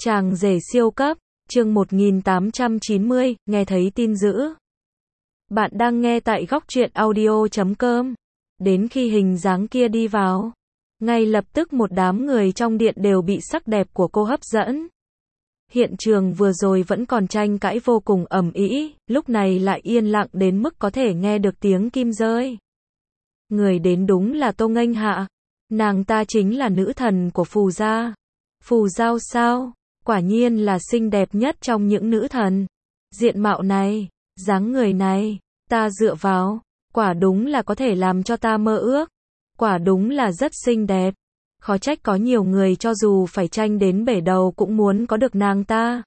Chàng rể siêu cấp, chương 1890, nghe thấy tin dữ. Bạn đang nghe tại góc truyện audio.com. Đến khi hình dáng kia đi vào, ngay lập tức một đám người trong điện đều bị sắc đẹp của cô hấp dẫn. Hiện trường vừa rồi vẫn còn tranh cãi vô cùng ầm ĩ, lúc này lại yên lặng đến mức có thể nghe được tiếng kim rơi. Người đến đúng là Tô Nghênh Hạ. Nàng ta chính là nữ thần của Phù gia. Phù Giao sao? Quả nhiên là xinh đẹp nhất trong những nữ thần. Diện mạo này, dáng người này, ta dựa vào, quả đúng là có thể làm cho ta mơ ước. Quả đúng là rất xinh đẹp. Khó trách có nhiều người cho dù phải tranh đến bể đầu cũng muốn có được nàng ta.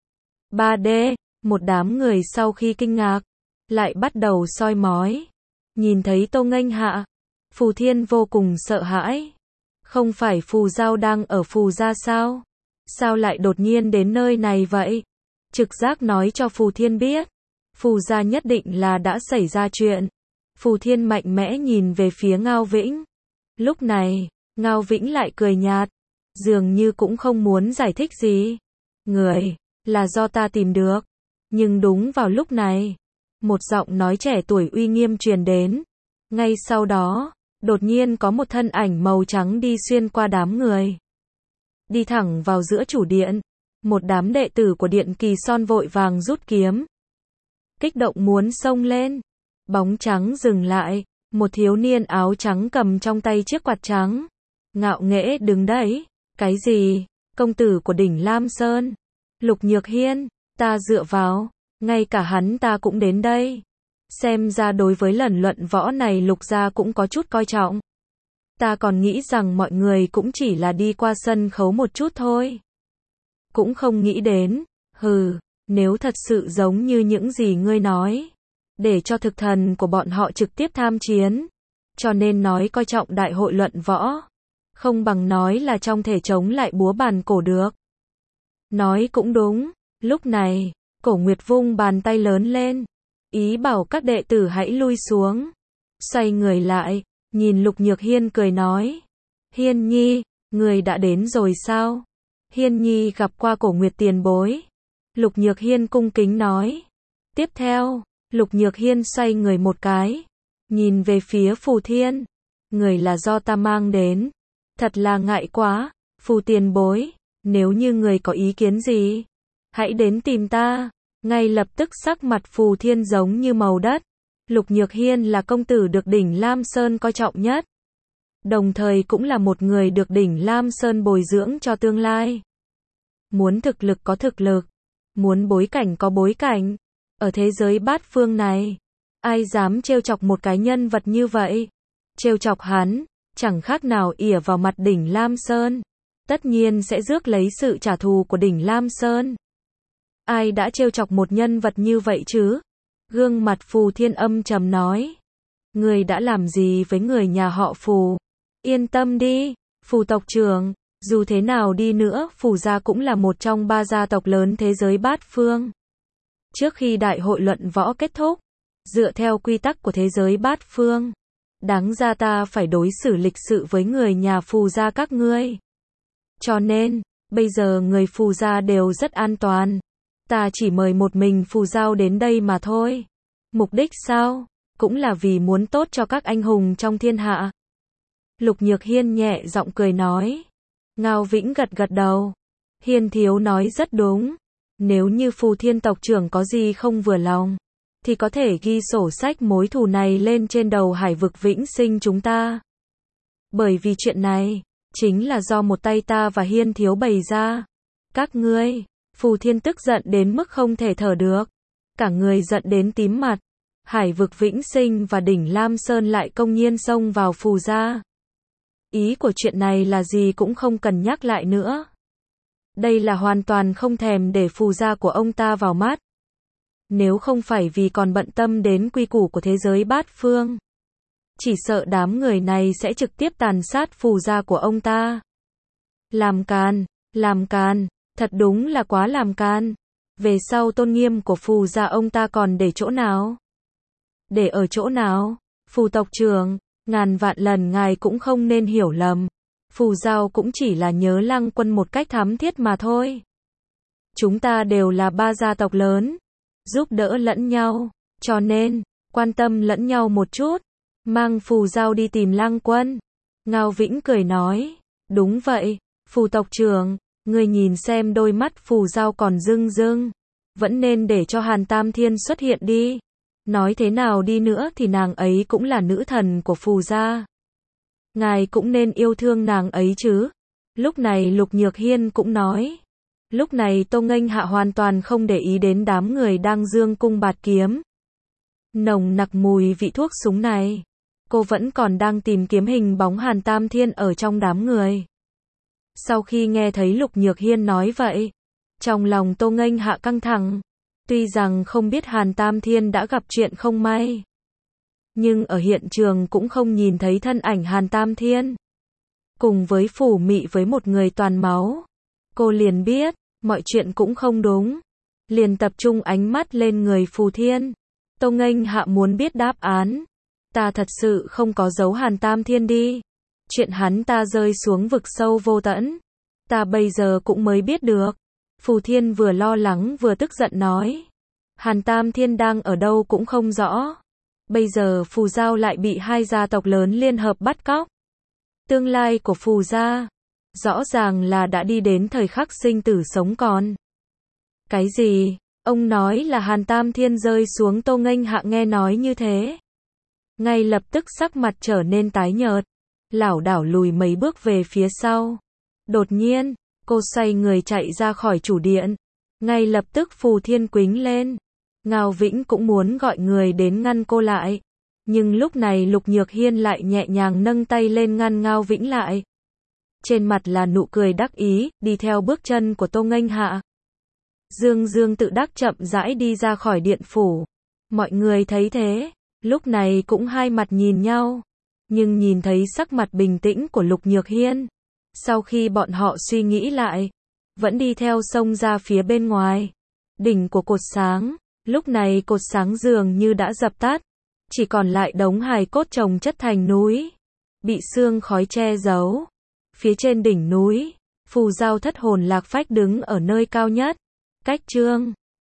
3D, một đám người sau khi kinh ngạc, lại bắt đầu soi mói. Nhìn thấy Tô Nghênh Hạ, Phù Thiên vô cùng sợ hãi. Không phải Phù Giao đang ở Phù gia sao? Sao lại đột nhiên đến nơi này vậy? Trực giác nói cho Phù Thiên biết, Phù gia nhất định là đã xảy ra chuyện. Phù Thiên mạnh mẽ nhìn về phía Ngao Vĩnh. Lúc này, Ngao Vĩnh lại cười nhạt, dường như cũng không muốn giải thích gì. Người, là do ta tìm được. Nhưng đúng vào lúc này, một giọng nói trẻ tuổi uy nghiêm truyền đến. Ngay sau đó, đột nhiên có một thân ảnh màu trắng đi xuyên qua đám người. Đi thẳng vào giữa chủ điện. Một đám đệ tử của Điện Kỳ Son vội vàng rút kiếm. Kích động muốn xông lên. Bóng trắng dừng lại. Một thiếu niên áo trắng cầm trong tay chiếc quạt trắng. Ngạo nghễ đứng đấy. Cái gì? Công tử của đỉnh Lam Sơn. Lục Nhược Hiên, ta dựa vào. Ngay cả hắn ta cũng đến đây. Xem ra đối với lần luận võ này Lục gia cũng có chút coi trọng. Ta còn nghĩ rằng mọi người cũng chỉ là đi qua sân khấu một chút thôi. Cũng không nghĩ đến, nếu thật sự giống như những gì ngươi nói, để cho thực thần của bọn họ trực tiếp tham chiến, cho nên nói coi trọng đại hội luận võ, không bằng nói là trong thể chống lại búa bàn cổ được. Nói cũng đúng, lúc này, Cổ Nguyệt vung bàn tay lớn lên, ý bảo các đệ tử hãy lui xuống. Xoay người lại, nhìn Lục Nhược Hiên cười nói, Hiên Nhi, người đã đến rồi sao? Hiên Nhi gặp qua Cổ Nguyệt tiền bối. Lục Nhược Hiên cung kính nói. Tiếp theo, Lục Nhược Hiên xoay người một cái, nhìn về phía Phù Thiên. Người là do ta mang đến. Thật là ngại quá, Phù tiền bối, nếu như người có ý kiến gì, hãy đến tìm ta. Ngay lập tức sắc mặt Phù Thiên giống như màu đất. Lục Nhược Hiên là công tử được đỉnh Lam Sơn coi trọng nhất. Đồng thời cũng là một người được đỉnh Lam Sơn bồi dưỡng cho tương lai. Muốn thực lực có thực lực, muốn bối cảnh có bối cảnh. Ở thế giới bát phương này, ai dám trêu chọc một cái nhân vật như vậy? Trêu chọc hắn, chẳng khác nào ỉa vào mặt đỉnh Lam Sơn. Tất nhiên sẽ rước lấy sự trả thù của đỉnh Lam Sơn. Ai đã trêu chọc một nhân vật như vậy chứ? Gương mặt Phù Thiên âm trầm nói. Người đã làm gì với người nhà họ Phù? Yên tâm đi, Phù tộc trưởng, dù thế nào đi nữa, Phù gia cũng là một trong 3 gia tộc lớn thế giới bát phương. Trước khi đại hội luận võ kết thúc, dựa theo quy tắc của thế giới bát phương, đáng ra ta phải đối xử lịch sự với người nhà Phù gia các ngươi. Cho nên, bây giờ người Phù gia đều rất an toàn. Ta chỉ mời một mình Phù Giao đến đây mà thôi. Mục đích sao? Cũng là vì muốn tốt cho các anh hùng trong thiên hạ. Lục Nhược Hiên nhẹ giọng cười nói. Ngao Vĩnh gật gật đầu. Hiên thiếu nói rất đúng. Nếu như Phù Thiên tộc trưởng có gì không vừa lòng, thì có thể ghi sổ sách mối thù này lên trên đầu hải vực vĩnh sinh chúng ta. Bởi vì chuyện này, chính là do một tay ta và Hiên thiếu bày ra. Các ngươi, Phù Thiên tức giận đến mức không thể thở được. Cả người giận đến tím mặt. Hải vực vĩnh sinh và đỉnh Lam Sơn lại công nhiên xông vào Phù gia. Ý của chuyện này là gì cũng không cần nhắc lại nữa. Đây là hoàn toàn không thèm để Phù gia của ông ta vào mắt. Nếu không phải vì còn bận tâm đến quy củ của thế giới bát phương, chỉ sợ đám người này sẽ trực tiếp tàn sát Phù gia của ông ta. Làm càn, thật đúng là quá làm càn. Về sau tôn nghiêm của Phù gia ông ta còn để chỗ nào? Để ở chỗ nào? Phù tộc trưởng, ngàn vạn lần ngài cũng không nên hiểu lầm. Phù Giao cũng chỉ là nhớ Lăng Quân một cách thắm thiết mà thôi. Chúng ta đều là ba gia tộc lớn, giúp đỡ lẫn nhau, cho nên, quan tâm lẫn nhau một chút. Mang phù dao đi tìm Lang Quân. Ngao Vĩnh cười nói, đúng vậy, phù tộc trưởng, người nhìn xem đôi mắt phù dao còn rưng rưng. Vẫn nên để cho Hàn Tam Thiên xuất hiện đi. Nói thế nào đi nữa thì nàng ấy cũng là nữ thần của phù gia. Ngài cũng nên yêu thương nàng ấy chứ. Lúc này Lục Nhược Hiên cũng nói. Lúc này Tô Nghênh Hạ hoàn toàn không để ý đến đám người đang dương cung bạt kiếm. Nồng nặc mùi vị thuốc súng này. Cô vẫn còn đang tìm kiếm hình bóng Hàn Tam Thiên ở trong đám người. Sau khi nghe thấy Lục Nhược Hiên nói vậy, trong lòng Tô Nghênh Hạ căng thẳng. Tuy rằng không biết Hàn Tam Thiên đã gặp chuyện không may, nhưng ở hiện trường cũng không nhìn thấy thân ảnh Hàn Tam Thiên. Cùng với phủ mị với một người toàn máu, cô liền biết, mọi chuyện cũng không đúng. Liền tập trung ánh mắt lên người Phù Thiên. Tô Nghênh Hạ muốn biết đáp án. Ta thật sự không có giấu Hàn Tam Thiên đi. Chuyện hắn ta rơi xuống vực sâu vô tận, ta bây giờ cũng mới biết được. Phù Thiên vừa lo lắng vừa tức giận nói. Hàn Tam Thiên đang ở đâu cũng không rõ. Bây giờ Phù Giao lại bị hai gia tộc lớn liên hợp bắt cóc. Tương lai của Phù gia, rõ ràng là đã đi đến thời khắc sinh tử sống còn. Cái gì? Ông nói là Hàn Tam Thiên rơi xuống. Tô Nghênh Hạ nghe nói như thế, ngay lập tức sắc mặt trở nên tái nhợt, lảo đảo lùi mấy bước về phía sau. Đột nhiên, cô xoay người chạy ra khỏi chủ điện. Ngay lập tức Phù Thiên quýnh lên. Ngao Vĩnh cũng muốn gọi người đến ngăn cô lại. Nhưng lúc này Lục Nhược Hiên lại nhẹ nhàng nâng tay lên ngăn Ngao Vĩnh lại. Trên mặt là nụ cười đắc ý, đi theo bước chân của Tô Nghênh Hạ. Dương Dương tự đắc chậm rãi đi ra khỏi điện phủ. Mọi người thấy thế, lúc này cũng hai mặt nhìn nhau. Nhưng nhìn thấy sắc mặt bình tĩnh của Lục Nhược Hiên, sau khi bọn họ suy nghĩ lại, vẫn đi theo sông ra phía bên ngoài. Đỉnh của cột sáng, lúc này cột sáng dường như đã dập tắt, chỉ còn lại đống hài cốt chồng chất thành núi, bị sương khói che giấu. Phía trên đỉnh núi, Phù Giao thất hồn lạc phách đứng ở nơi cao nhất, cách Trương